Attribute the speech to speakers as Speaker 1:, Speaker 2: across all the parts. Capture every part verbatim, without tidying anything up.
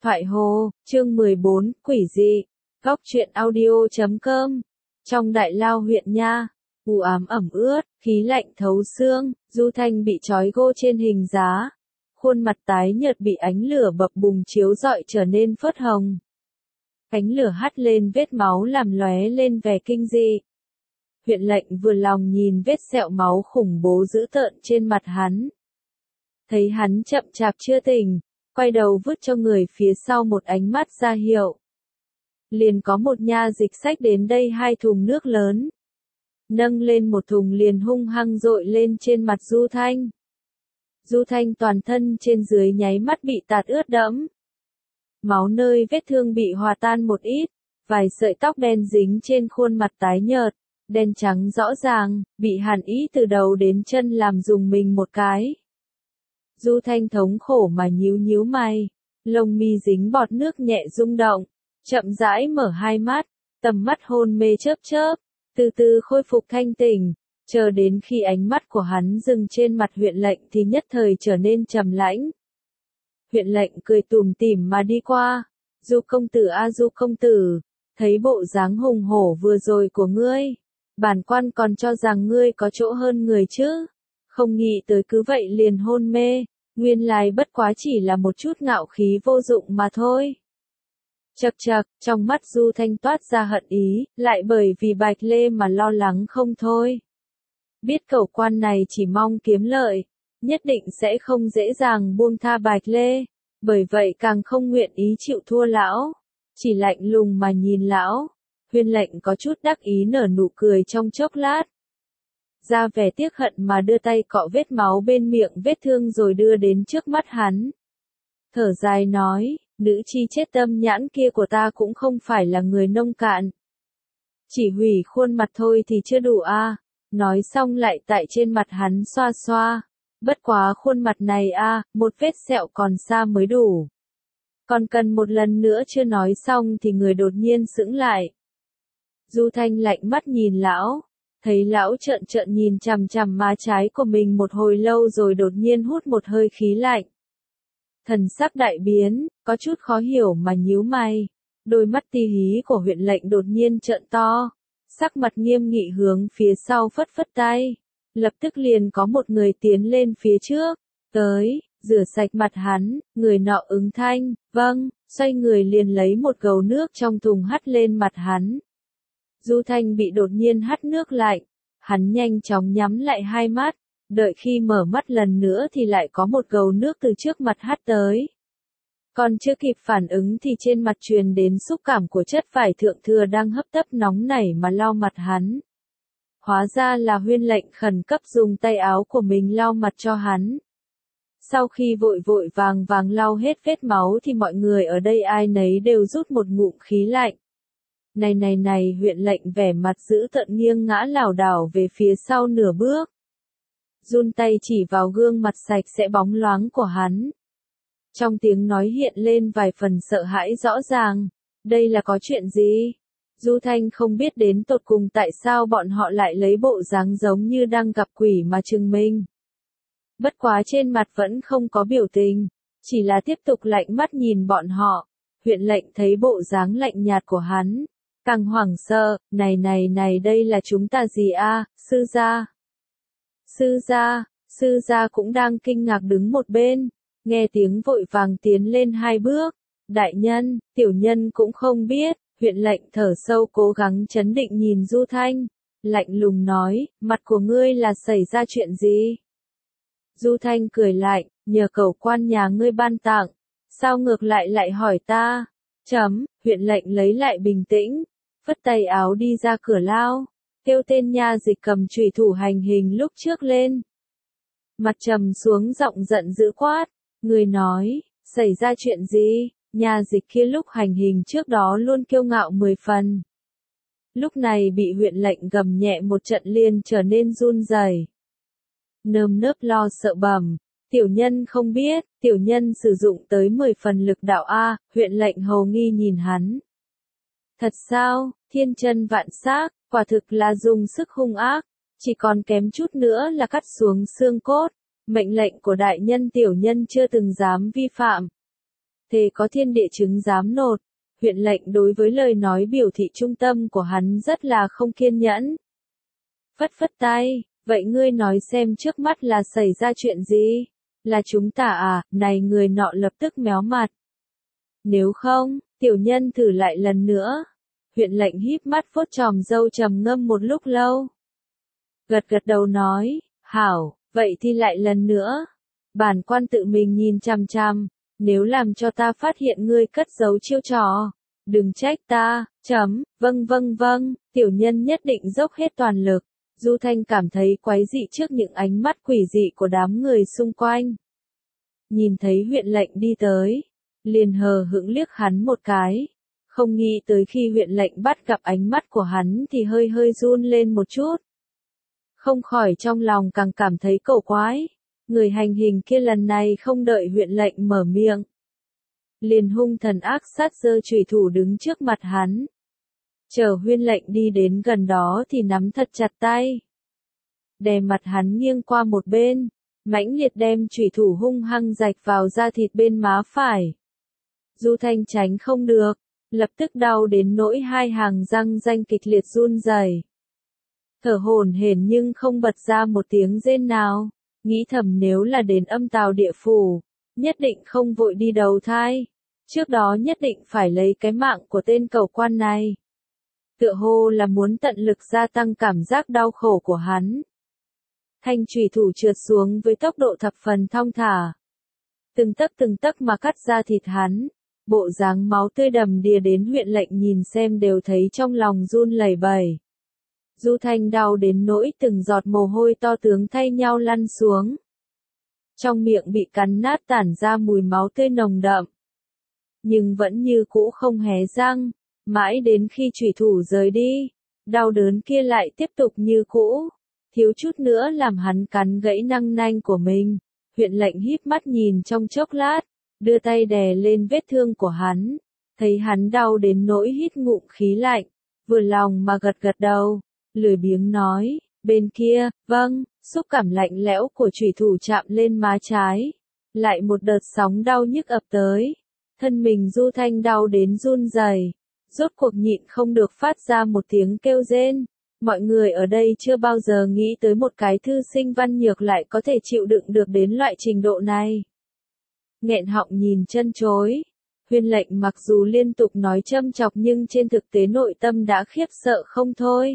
Speaker 1: Thoại Hồ, chương mười bốn, Quỷ dị. Góc truyện audio chấm com. Trong Đại Lao huyện nha, u ám ẩm ướt, khí lạnh thấu xương, Du Thanh bị trói gô trên hình giá. Khuôn mặt tái nhợt bị ánh lửa bập bùng chiếu rọi trở nên phớt hồng. Ánh lửa hắt lên vết máu làm lóe lên vẻ kinh dị. Huyện lệnh vừa lòng nhìn vết sẹo máu khủng bố dữ tợn trên mặt hắn. Thấy hắn chậm chạp chưa tỉnh, quay đầu vứt cho người phía sau một ánh mắt ra hiệu. Liền có một nha dịch xách đến đây hai thùng nước lớn. Nâng lên một thùng liền hung hăng dội lên trên mặt Du Thanh. Du Thanh toàn thân trên dưới nháy mắt bị tạt ướt đẫm. Máu nơi vết thương bị hòa tan một ít, vài sợi tóc đen dính trên khuôn mặt tái nhợt, đen trắng rõ ràng, bị hàn ý từ đầu đến chân làm rùng mình một cái. Du Thanh thống khổ mà nhíu nhíu mày, lông mi dính bọt nước nhẹ rung động, chậm rãi mở hai mắt, tầm mắt hôn mê chớp chớp, từ từ khôi phục thanh tỉnh, chờ đến khi ánh mắt của hắn dừng trên mặt huyện lệnh thì nhất thời trở nên trầm lãnh. Huyện lệnh cười tủm tỉm mà đi qua, Du công tử a Du công tử, thấy bộ dáng hùng hổ vừa rồi của ngươi, bản quan còn cho rằng ngươi có chỗ hơn người chứ, không nghĩ tới cứ vậy liền hôn mê. Nguyên lai bất quá chỉ là một chút ngạo khí vô dụng mà thôi. Chậc chậc, trong mắt Du Thanh toát ra hận ý, lại bởi vì Bạch Lê mà lo lắng không thôi. Biết cẩu quan này chỉ mong kiếm lợi, nhất định sẽ không dễ dàng buông tha Bạch Lê, bởi vậy càng không nguyện ý chịu thua lão, chỉ lạnh lùng mà nhìn lão. Huyên lệnh có chút đắc ý nở nụ cười trong chốc lát. Ra vẻ tiếc hận mà đưa tay cọ vết máu bên miệng vết thương rồi đưa đến trước mắt hắn. Thở dài nói, nữ chi chết tâm nhãn kia của ta cũng không phải là người nông cạn. Chỉ hủy khuôn mặt thôi thì chưa đủ a. À. Nói xong lại tại trên mặt hắn xoa xoa. Bất quá khuôn mặt này a, à, một vết sẹo còn xa mới đủ. Còn cần một lần nữa chưa nói xong thì người đột nhiên sững lại. Du Thanh lạnh mắt nhìn lão. Thấy lão trợn trợn nhìn chằm chằm má trái của mình một hồi lâu rồi đột nhiên hút một hơi khí lạnh. Thần sắc đại biến, có chút khó hiểu mà nhíu mày. Đôi mắt ti hí của huyện lệnh đột nhiên trợn to. Sắc mặt nghiêm nghị hướng phía sau phất phất tay. Lập tức liền có một người tiến lên phía trước. Tới, rửa sạch mặt hắn, người nọ ứng thanh, vâng, xoay người liền lấy một gầu nước trong thùng hắt lên mặt hắn. Du Thanh bị đột nhiên hắt nước lạnh, hắn nhanh chóng nhắm lại hai mắt, đợi khi mở mắt lần nữa thì lại có một gầu nước từ trước mặt hắt tới. Còn chưa kịp phản ứng thì trên mặt truyền đến xúc cảm của chất vải thượng thừa đang hấp tấp nóng nảy mà lau mặt hắn. Hóa ra là Huyên lệnh khẩn cấp dùng tay áo của mình lau mặt cho hắn. Sau khi vội vội vàng vàng lau hết vết máu thì mọi người ở đây ai nấy đều rút một ngụm khí lạnh. Này này này, huyện lệnh vẻ mặt dữ tợn nghiêng ngã lảo đảo về phía sau nửa bước. Run tay chỉ vào gương mặt sạch sẽ bóng loáng của hắn. Trong tiếng nói hiện lên vài phần sợ hãi rõ ràng. Đây là có chuyện gì? Du Thanh không biết đến tột cùng tại sao bọn họ lại lấy bộ dáng giống như đang gặp quỷ mà trừng mình. Bất quá trên mặt vẫn không có biểu tình, chỉ là tiếp tục lạnh mắt nhìn bọn họ. Huyện lệnh thấy bộ dáng lạnh nhạt của hắn. Càng hoảng sợ, này này này đây là chúng ta gì a, à? Sư gia. Sư gia, sư gia cũng đang kinh ngạc đứng một bên, nghe tiếng vội vàng tiến lên hai bước. Đại nhân, tiểu nhân cũng không biết, huyện lệnh thở sâu cố gắng trấn định nhìn Du Thanh, lạnh lùng nói, mặt của ngươi là xảy ra chuyện gì? Du Thanh cười lạnh, nhờ cẩu quan nhà ngươi ban tặng, sao ngược lại lại hỏi ta? Chấm, huyện lệnh lấy lại bình tĩnh. Phất tay áo đi ra cửa lao, kêu tên nha dịch cầm chùy thủ hành hình lúc trước lên. Mặt trầm xuống giọng giận dữ quát, người nói, xảy ra chuyện gì? Nha dịch kia lúc hành hình trước đó luôn kiêu ngạo mười phần. Lúc này bị huyện lệnh gầm nhẹ một trận liền trở nên run rẩy. Nơm nớp lo sợ bầm, tiểu nhân không biết, tiểu nhân sử dụng tới mười phần lực đạo A, huyện lệnh hầu nghi nhìn hắn. Thật sao, thiên chân vạn xác, quả thực là dùng sức hung ác, chỉ còn kém chút nữa là cắt xuống xương cốt, mệnh lệnh của đại nhân tiểu nhân chưa từng dám vi phạm. Thề có thiên địa chứng giám nột. Huyện lệnh đối với lời nói biểu thị trung tâm của hắn rất là không kiên nhẫn. Phất phất tay, vậy ngươi nói xem trước mắt là xảy ra chuyện gì? Là chúng ta à? Này người nọ lập tức méo mặt. Nếu không, tiểu nhân thử lại lần nữa. Huyện lệnh híp mắt vuốt chòm râu trầm ngâm một lúc lâu. Gật gật đầu nói, hảo, vậy thì lại lần nữa. Bản quan tự mình nhìn chằm chằm, nếu làm cho ta phát hiện ngươi cất giấu chiêu trò, đừng trách ta, chấm, vâng vâng vâng, tiểu nhân nhất định dốc hết toàn lực. Du Thanh cảm thấy quái dị trước những ánh mắt quỷ dị của đám người xung quanh. Nhìn thấy huyện lệnh đi tới, liền hờ hững liếc hắn một cái. Không nghĩ tới khi huyện lệnh bắt gặp ánh mắt của hắn thì hơi hơi run lên một chút. Không khỏi trong lòng càng cảm thấy cổ quái. Người hành hình kia lần này không đợi huyện lệnh mở miệng. Liền hung thần ác sát giơ chùy thủ đứng trước mặt hắn. Chờ huyện lệnh đi đến gần đó thì nắm thật chặt tay. Đè mặt hắn nghiêng qua một bên, mãnh liệt đem chùy thủ hung hăng rạch vào da thịt bên má phải. Du Thanh tránh không được, lập tức đau đến nỗi hai hàng răng ranh kịch liệt run rẩy. Thở hổn hển nhưng không bật ra một tiếng rên nào, nghĩ thầm nếu là đến âm tào địa phủ, nhất định không vội đi đầu thai, trước đó nhất định phải lấy cái mạng của tên cầu quan này. Tựa hồ là muốn tận lực gia tăng cảm giác đau khổ của hắn. Thanh chùy thủ trượt xuống với tốc độ thập phần thong thả. Từng tấc từng tấc mà cắt ra thịt hắn, bộ dáng máu tươi đầm đìa đến huyện lệnh nhìn xem đều thấy trong lòng run lẩy bẩy. Du Thanh đau đến nỗi từng giọt mồ hôi to tướng thay nhau lăn xuống. Trong miệng bị cắn nát tản ra mùi máu tươi nồng đậm. Nhưng vẫn như cũ không hé răng, mãi đến khi chủy thủ rời đi, đau đớn kia lại tiếp tục như cũ, thiếu chút nữa làm hắn cắn gãy răng nanh của mình. Huyện lệnh híp mắt nhìn trong chốc lát, đưa tay đè lên vết thương của hắn, thấy hắn đau đến nỗi hít ngụm khí lạnh, vừa lòng mà gật gật đầu, lười biếng nói, bên kia, vâng, xúc cảm lạnh lẽo của chủy thủ chạm lên má trái, lại một đợt sóng đau nhức ập tới, thân mình Du Thanh đau đến run rẩy, rốt cuộc nhịn không được phát ra một tiếng kêu rên. Mọi người ở đây chưa bao giờ nghĩ tới một cái thư sinh văn nhược lại có thể chịu đựng được đến loại trình độ này. Nghẹn họng nhìn chân chối, huyện lệnh mặc dù liên tục nói châm chọc nhưng trên thực tế nội tâm đã khiếp sợ không thôi.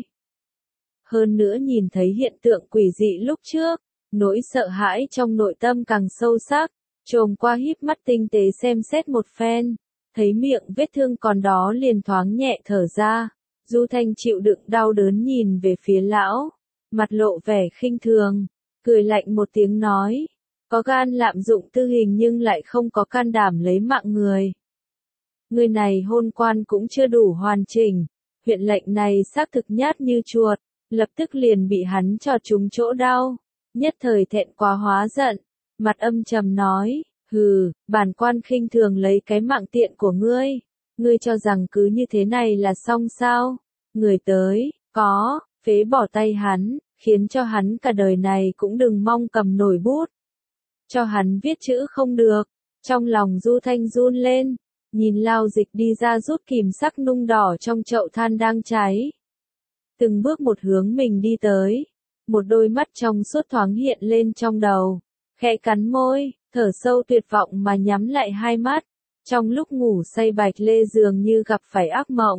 Speaker 1: Hơn nữa nhìn thấy hiện tượng quỷ dị lúc trước, nỗi sợ hãi trong nội tâm càng sâu sắc, trồm qua híp mắt tinh tế xem xét một phen, thấy miệng vết thương còn đó liền thoáng nhẹ thở ra. Du Thanh chịu đựng đau đớn nhìn về phía lão, mặt lộ vẻ khinh thường, cười lạnh một tiếng nói, có gan lạm dụng tư hình nhưng lại không có can đảm lấy mạng người. Người này hôn quan cũng chưa đủ hoàn chỉnh, huyện lệnh này xác thực nhát như chuột, lập tức liền bị hắn chọt trúng chỗ đau, nhất thời thẹn quá hóa giận, mặt âm trầm nói, hừ, bản quan khinh thường lấy cái mạng tiện của ngươi. Ngươi cho rằng cứ như thế này là xong sao? Người tới, có, phế bỏ tay hắn, khiến cho hắn cả đời này cũng đừng mong cầm nổi bút. Cho hắn viết chữ không được, trong lòng Du Thanh run lên, nhìn Lao Dịch đi ra rút kìm sắc nung đỏ trong chậu than đang cháy. Từng bước một hướng mình đi tới, một đôi mắt trong suốt thoáng hiện lên trong đầu, khẽ cắn môi, thở sâu tuyệt vọng mà nhắm lại hai mắt. Trong lúc ngủ say Bạch Lê dường như gặp phải ác mộng.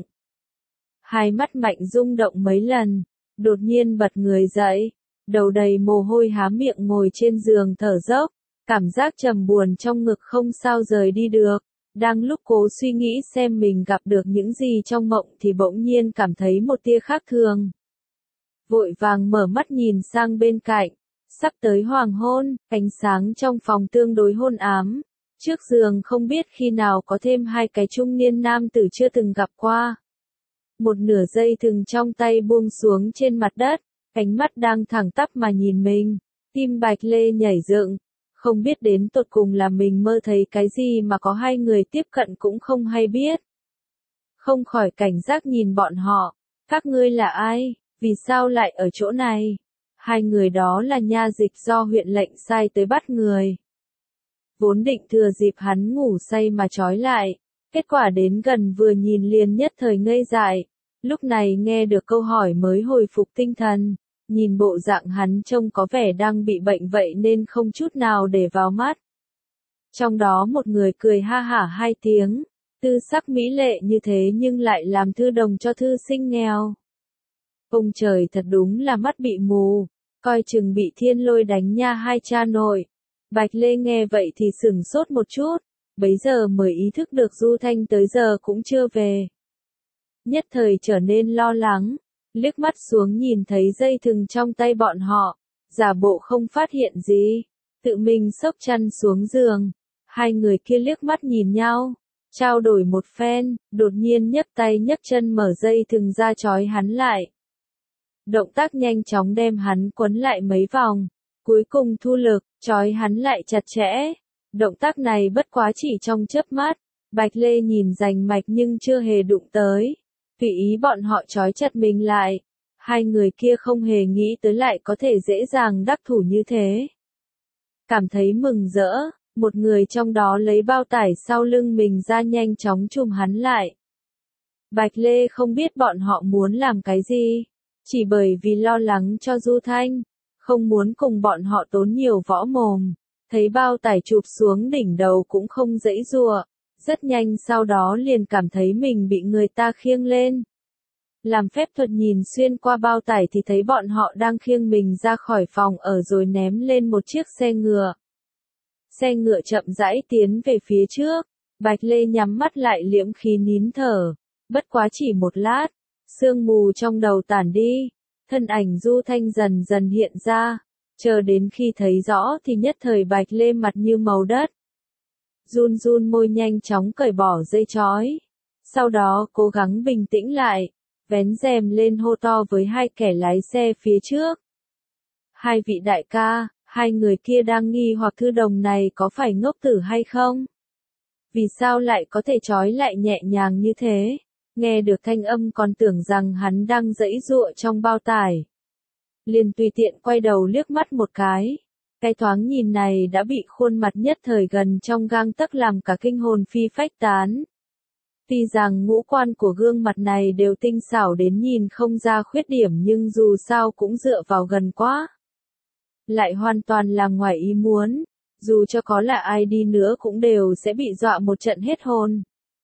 Speaker 1: Hai mắt mạnh rung động mấy lần, đột nhiên bật người dậy, đầu đầy mồ hôi há miệng ngồi trên giường thở dốc, cảm giác trầm buồn trong ngực không sao rời đi được. Đang lúc cố suy nghĩ xem mình gặp được những gì trong mộng thì bỗng nhiên cảm thấy một tia khác thường. Vội vàng mở mắt nhìn sang bên cạnh, sắp tới hoàng hôn, ánh sáng trong phòng tương đối hôn ám. Trước giường không biết khi nào có thêm hai cái trung niên nam tử chưa từng gặp qua. Một nửa dây thừng trong tay buông xuống trên mặt đất, ánh mắt đang thẳng tắp mà nhìn mình, tim Bạch Lê nhảy dựng, không biết đến tột cùng là mình mơ thấy cái gì mà có hai người tiếp cận cũng không hay biết. Không khỏi cảnh giác nhìn bọn họ, các ngươi là ai, vì sao lại ở chỗ này? Hai người đó là nha dịch do huyện lệnh sai tới bắt người. vốn định thừa dịp hắn ngủ say mà trói lại. Kết quả đến gần vừa nhìn liền nhất thời ngây dại. Lúc này nghe được câu hỏi mới hồi phục tinh thần. Nhìn bộ dạng hắn trông có vẻ đang bị bệnh vậy nên không chút nào để vào mắt. Trong đó một người cười ha hả hai tiếng. Tư sắc mỹ lệ như thế nhưng lại làm thư đồng cho thư sinh nghèo. Ông trời thật đúng là mắt bị mù. Coi chừng bị thiên lôi đánh nha hai cha nội. Bạch Lê nghe vậy thì sửng sốt một chút. Bấy giờ mới ý thức được Du Thanh tới giờ cũng chưa về. Nhất thời trở nên lo lắng. Liếc mắt xuống nhìn thấy dây thừng trong tay bọn họ. Giả bộ không phát hiện gì. Tự mình xốc chăn xuống giường. Hai người kia liếc mắt nhìn nhau. Trao đổi một phen. Đột nhiên nhấc tay nhấc chân mở dây thừng ra trói hắn lại. Động tác nhanh chóng đem hắn quấn lại mấy vòng. Cuối cùng thu lực, trói hắn lại chặt chẽ. Động tác này bất quá chỉ trong chớp mắt. Bạch Lê nhìn rành mạch nhưng chưa hề đụng tới. Tùy ý bọn họ trói chặt mình lại. Hai người kia không hề nghĩ tới lại có thể dễ dàng đắc thủ như thế. Cảm thấy mừng rỡ, một người trong đó lấy bao tải sau lưng mình ra nhanh chóng chùm hắn lại. Bạch Lê không biết bọn họ muốn làm cái gì. Chỉ bởi vì lo lắng cho Du Thanh. Không muốn cùng bọn họ tốn nhiều võ mồm. Thấy bao tải chụp xuống đỉnh đầu cũng không dãy giụa. Rất nhanh sau đó liền cảm thấy mình bị người ta khiêng lên. Làm phép thuật nhìn xuyên qua bao tải thì thấy bọn họ đang khiêng mình ra khỏi phòng ở rồi ném lên một chiếc xe ngựa. Xe ngựa chậm rãi tiến về phía trước. Bạch Lê nhắm mắt lại liễm khí nín thở. Bất quá chỉ một lát. Sương mù trong đầu tản đi. Thân ảnh Du Thanh dần dần hiện ra. Chờ đến khi thấy rõ thì nhất thời Bạch Lê mặt như màu đất. Run run môi nhanh chóng cởi bỏ dây trói. Sau đó cố gắng bình tĩnh lại. Vén rèm lên hô to với hai kẻ lái xe phía trước. Hai vị đại ca, hai người kia đang nghi hoặc thư đồng này có phải ngốc tử hay không? Vì sao lại có thể trói lại nhẹ nhàng như thế? Nghe được thanh âm còn tưởng rằng hắn đang giãy giụa trong bao tải. Liền tùy tiện quay đầu liếc mắt một cái. Cái thoáng nhìn này đã bị khuôn mặt nhất thời gần trong gang tấc làm cả kinh hồn phi phách tán. Tuy rằng ngũ quan của gương mặt này đều tinh xảo đến nhìn không ra khuyết điểm nhưng dù sao cũng dựa vào gần quá. Lại hoàn toàn là ngoài ý muốn. Dù cho có là ai đi nữa cũng đều sẽ bị dọa một trận hết hồn.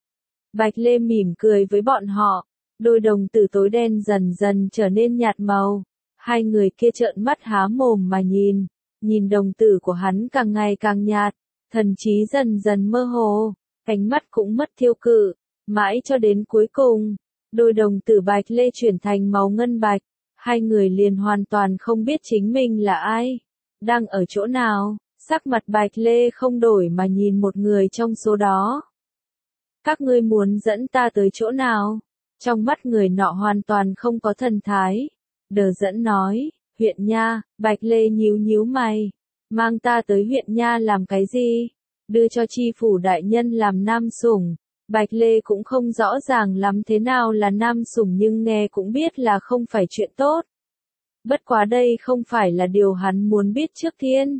Speaker 1: Bạch Lê mỉm cười với bọn họ. Đôi đồng tử tối đen dần dần trở nên nhạt màu. Hai người kia trợn mắt há mồm mà nhìn. Nhìn đồng tử của hắn càng ngày càng nhạt. Thần trí dần dần mơ hồ. Cánh mắt cũng mất thiêu cự. Mãi cho đến cuối cùng. Đôi đồng tử Bạch Lê chuyển thành màu ngân bạch. Hai người liền hoàn toàn không biết chính mình là ai. Đang ở chỗ nào. Sắc mặt Bạch Lê không đổi mà nhìn một người trong số đó. Các ngươi muốn dẫn ta tới chỗ nào? Trong mắt người nọ hoàn toàn không có thần thái. Đờ dẫn nói, huyện nha. Bạch Lê nhíu nhíu mày. Mang ta tới huyện nha làm cái gì? Đưa cho chi phủ đại nhân làm nam sủng. Bạch Lê cũng không rõ ràng lắm thế nào là nam sủng nhưng nghe cũng biết là không phải chuyện tốt. Bất quá đây không phải là điều hắn muốn biết trước tiên.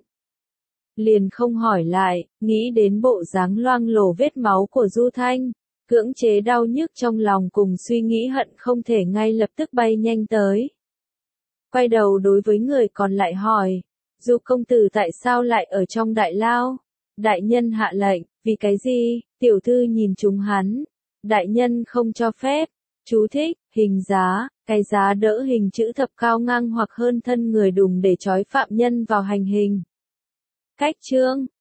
Speaker 1: Liền không hỏi lại, nghĩ đến bộ dáng loang lổ vết máu của Du Thanh. Cưỡng chế đau nhức trong lòng cùng suy nghĩ hận không thể ngay lập tức bay nhanh tới. Quay đầu đối với người còn lại hỏi, Du công tử tại sao lại ở trong đại lao? Đại nhân hạ lệnh, vì cái gì? Tiểu thư nhìn trúng hắn. Đại nhân không cho phép. Chú thích, hình giá, cái giá đỡ hình chữ thập cao ngang hoặc hơn thân người đùng để trói phạm nhân vào hành hình. Cách chương